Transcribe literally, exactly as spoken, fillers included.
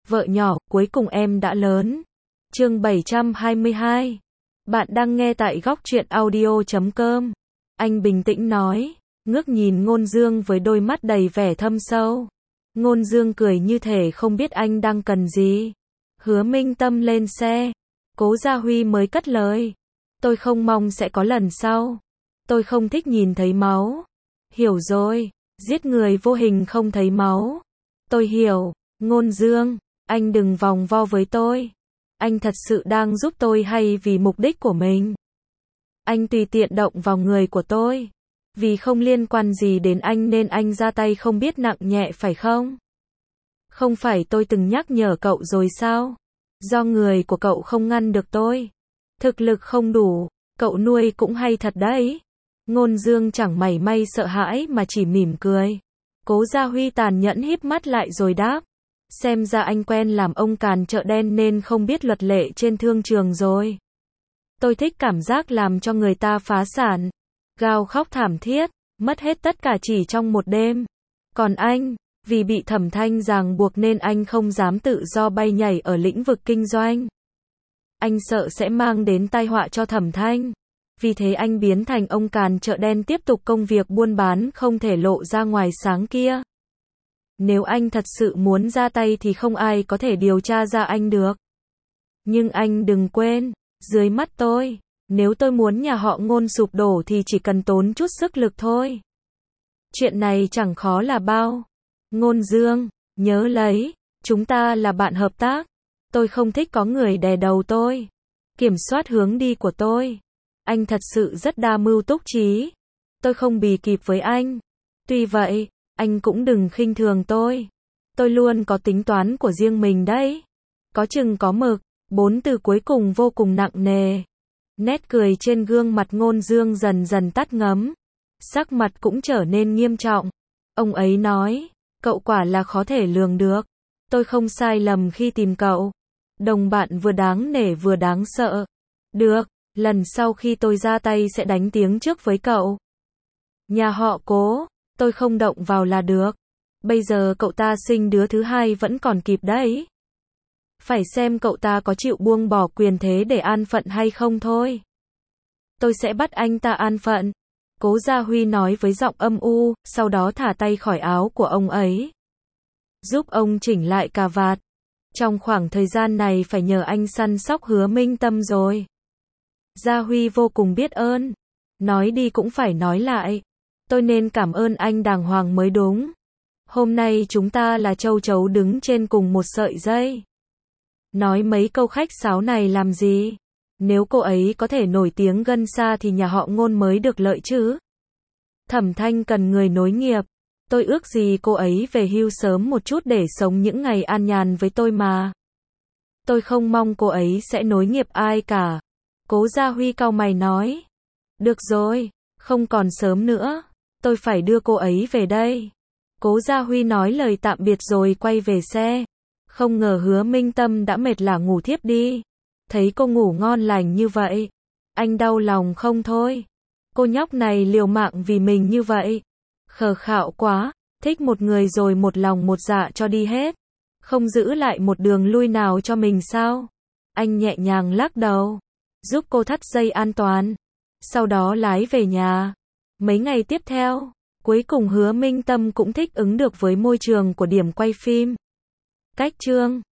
Vợ nhỏ, cuối cùng em đã lớn. Chương bảy trăm hai mươi hai. Bạn đang nghe tại góc truyện audio chấm com. Anh bình tĩnh nói, ngước nhìn Ngôn Dương với đôi mắt đầy vẻ thâm sâu. Ngôn Dương cười như thể không biết anh đang cần gì. Hứa Minh Tâm lên xe. Cố Gia Huy mới cất lời. Tôi không mong sẽ có lần sau. Tôi không thích nhìn thấy máu. Hiểu rồi, giết người vô hình không thấy máu. Tôi hiểu, Ngôn Dương, anh đừng vòng vo với tôi. Anh thật sự đang giúp tôi hay vì mục đích của mình? Anh tùy tiện động vào người của tôi. Vì không liên quan gì đến anh nên anh ra tay không biết nặng nhẹ phải không? Không phải tôi từng nhắc nhở cậu rồi sao? Do người của cậu không ngăn được tôi. Thực lực không đủ, cậu nuôi cũng hay thật đấy. Ngôn Dương chẳng mảy may sợ hãi mà chỉ mỉm cười. Cố Gia Huy tàn nhẫn híp mắt lại rồi đáp. Xem ra anh quen làm ông càn chợ đen nên không biết luật lệ trên thương trường rồi. Tôi thích cảm giác làm cho người ta phá sản, gào khóc thảm thiết, mất hết tất cả chỉ trong một đêm. Còn anh, vì bị Thẩm Thanh ràng buộc nên anh không dám tự do bay nhảy ở lĩnh vực kinh doanh. Anh sợ sẽ mang đến tai họa cho Thẩm Thanh. Vì thế anh biến thành ông càn chợ đen tiếp tục công việc buôn bán không thể lộ ra ngoài sáng kia. Nếu anh thật sự muốn ra tay thì không ai có thể điều tra ra anh được. Nhưng anh đừng quên, dưới mắt tôi, nếu tôi muốn nhà họ Ngôn sụp đổ thì chỉ cần tốn chút sức lực thôi. Chuyện này chẳng khó là bao. Ngôn Dương, nhớ lấy, chúng ta là bạn hợp tác. Tôi không thích có người đè đầu tôi, kiểm soát hướng đi của tôi. Anh thật sự rất đa mưu túc trí. Tôi không bì kịp với anh. Tuy vậy, anh cũng đừng khinh thường tôi. Tôi luôn có tính toán của riêng mình đấy. Có chừng có mực. Bốn từ cuối cùng vô cùng nặng nề. Nét cười trên gương mặt Ngôn Dương dần dần tắt ngấm. Sắc mặt cũng trở nên nghiêm trọng. Ông ấy nói, cậu quả là khó thể lường được. Tôi không sai lầm khi tìm cậu. Đồng bạn vừa đáng nể vừa đáng sợ. Được, lần sau khi tôi ra tay sẽ đánh tiếng trước với cậu. Nhà họ Cố, tôi không động vào là được. Bây giờ cậu ta sinh đứa thứ hai vẫn còn kịp đấy. Phải xem cậu ta có chịu buông bỏ quyền thế để an phận hay không thôi. Tôi sẽ bắt anh ta an phận. Cố Gia Huy nói với giọng âm u, sau đó thả tay khỏi áo của ông ấy. Giúp ông chỉnh lại cà vạt. Trong khoảng thời gian này phải nhờ anh săn sóc Hứa Minh Tâm rồi. Gia Huy vô cùng biết ơn. Nói đi cũng phải nói lại. Tôi nên cảm ơn anh đàng hoàng mới đúng. Hôm nay chúng ta là châu chấu đứng trên cùng một sợi dây. Nói mấy câu khách sáo này làm gì? Nếu cô ấy có thể nổi tiếng gần xa thì nhà họ Ngôn mới được lợi chứ. Thẩm Thanh cần người nối nghiệp. Tôi ước gì cô ấy về hưu sớm một chút để sống những ngày an nhàn với tôi mà. Tôi không mong cô ấy sẽ nối nghiệp ai cả. Cố Gia Huy cau mày nói. Được rồi, không còn sớm nữa. Tôi phải đưa cô ấy về đây. Cố Gia Huy nói lời tạm biệt rồi quay về xe. Không ngờ Hứa Minh Tâm đã mệt lả ngủ thiếp đi. Thấy cô ngủ ngon lành như vậy, anh đau lòng không thôi. Cô nhóc này liều mạng vì mình như vậy. Khờ khạo quá, thích một người rồi một lòng một dạ cho đi hết. Không giữ lại một đường lui nào cho mình sao? Anh nhẹ nhàng lắc đầu, giúp cô thắt dây an toàn. Sau đó lái về nhà. Mấy ngày tiếp theo, cuối cùng Hứa Minh Tâm cũng thích ứng được với môi trường của điểm quay phim. Cách chương